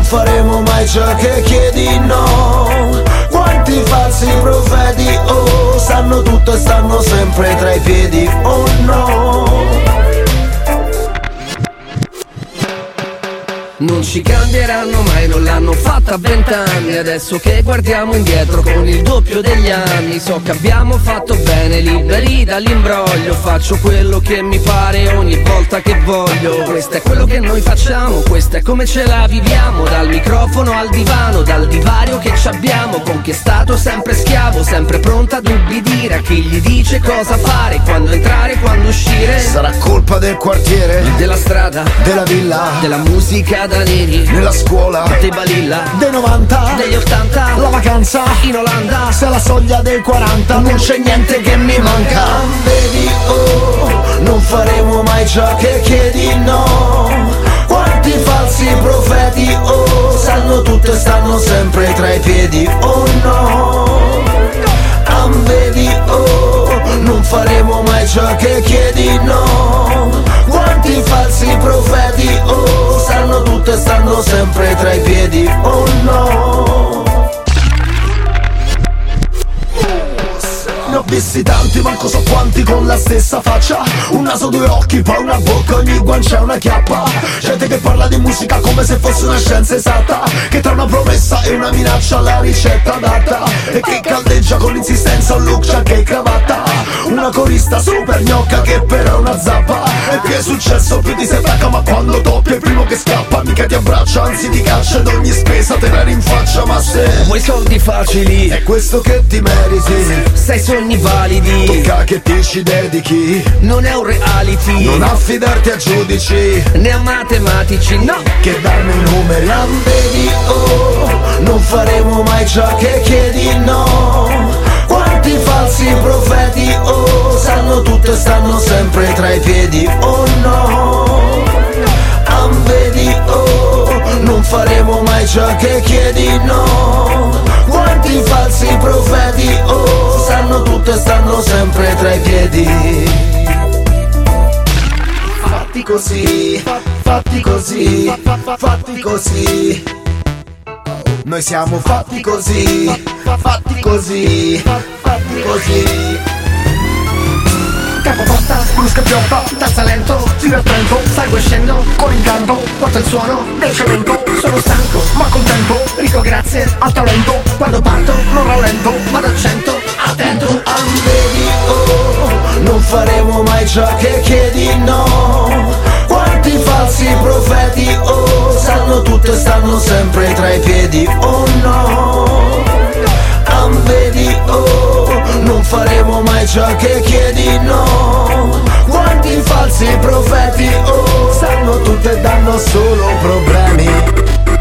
faremo mai ciò che chiedi, no. Quanti falsi profeti, oh, sanno tutto e stanno sempre tra i piedi, oh no. Non ci cambieranno mai, non l'hanno fatta a 20 anni. Adesso che guardiamo indietro con il doppio degli anni, so che abbiamo fatto bene, liberi dall'imbroglio. Faccio quello che mi pare ogni volta che voglio. Questo è quello che noi facciamo, questo è come ce la viviamo. Dal microfono al divano, dal divario che ci abbiamo. Con chi è stato sempre schiavo, sempre pronta ad ubbidire a chi gli dice cosa fare, quando entrare, quando uscire. Sarà colpa del quartiere, della strada, della villa, della musica da neri, nella scuola, dei Balilla, dei 90, degli 80, la vacanza in Olanda, se alla soglia del 40 non c'è niente che mi manca. Vedi, oh, non faremo mai ciò che chiedi, no. Quanti falsi profeti, oh, sanno tutto e stanno sempre tra i piedi, oh no. Vedi, oh, non faremo mai ciò che chiedi, no. Quanti falsi profeti, oh, sanno tutto e stanno sempre tra i piedi, oh no. Ne ho visti tanti, manco so quanti con la stessa faccia. Un naso, due occhi, poi una bocca, ogni guancia è una chiappa. Gente che parla di musica come se fosse una scienza esatta, che tra una promessa e una minaccia la ricetta adatta, e che caldeggia con insistenza un look, giacca e cravatta. Una corista super gnocca che però è una zappa. E più è successo più ti si attacca, ma quando toppi è il primo che scappa. Mica ti abbraccia, anzi ti caccia ed ogni spesa te la rinfaccia. Ma se vuoi soldi facili, è questo che ti meriti, sei sogni validi, tocca che ti ci dedichi. Non è un reality, non affidarti a giudici né a matematici, no, che danno i numeri. Vedi, oh, non faremo mai ciò che chiedi, no. Quanti falsi profeti, oh, sanno tutto e stanno sempre tra i piedi, oh no. Vedi, oh, non faremo mai ciò che chiedi, no. Quanti falsi profeti, oh, sanno tutto e stanno sempre tra i piedi. Fatti così, fatti così, fatti così. Noi siamo fatti così, fatti così, fatti così. Capoporta, brusca piotta, danza lento, divertento, salgo e scendo, con incanto, porto il suono del cemento. Sono stanco, ma contento, dico grazie al talento. Quando parto, non rallento, vado a 100, attento. Vedi, oh, non faremo mai ciò che chiedi, no. Quanti falsi profeti, oh, sanno tutto e stanno sempre tra i piedi, oh no. Vedi, oh, non faremo mai ciò che chiedi, no. Quanti falsi profeti, oh, sanno tutto e danno solo problemi.